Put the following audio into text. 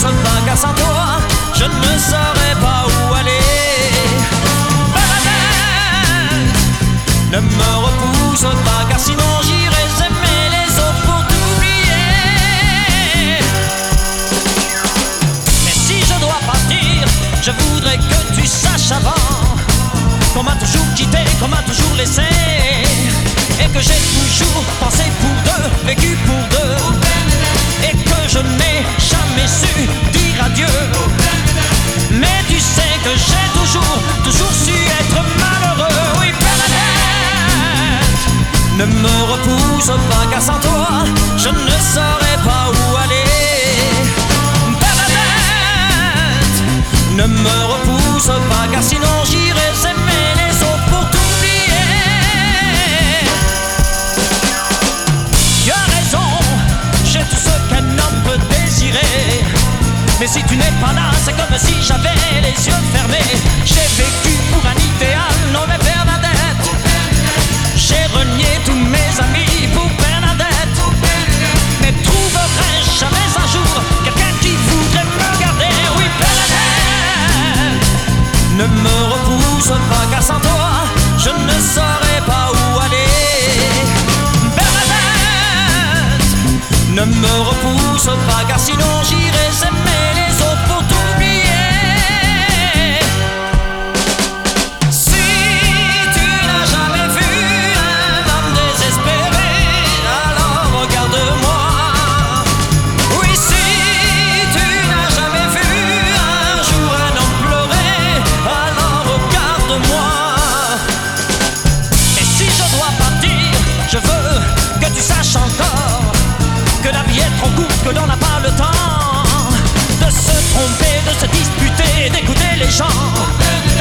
repousse pas, car sans toi, je ne saurais pas où aller. Bernadette, ne me repousse pas, car sinon j'irai aimer les autres pour t'oublier. Mais si je dois partir, je voudrais que tu saches avant qu'on m'a toujours quitté, qu'on m'a toujours laissé, et que j'ai toujours pensé pour deux, vécu pour deux, et que je n'ai jamais su dire adieu. Mais tu sais que j'ai toujours su être malheureux. Oui, Bernadette, ne me repousse pas, car sans toi, je ne saurais pas où aller. Bernadette, ne me repousse pas, car sinon j'irai aimer les autres pour t'oublier. Tu as raison, j'ai tout ce qu'un homme peut désirer. Mais si tu n'es pas là, c'est comme si j'avais les yeux fermés. J'ai vécu pour un idéal, non mais Bernadette, j'ai renié tous mes amis pour Bernadette. Mais trouverai-je jamais un jour quelqu'un qui voudrait me garder? Oui, Bernadette, ne me repousse pas, car sans toi, je ne saurais pas où aller. Bernadette, ne me repousse pas, car sinon j'irai aimer les autres pour t'oublier. Si tu n'as jamais vu un homme désespéré, alors regarde-moi. Oui, si tu n'as jamais vu un jour un homme pleurer, alors regarde-moi. Et si je dois partir, je veux que tu saches encore que la vie est trop courte, que l'on n'a pas le temps de se tromper, de se disputer, d'écouter les gens.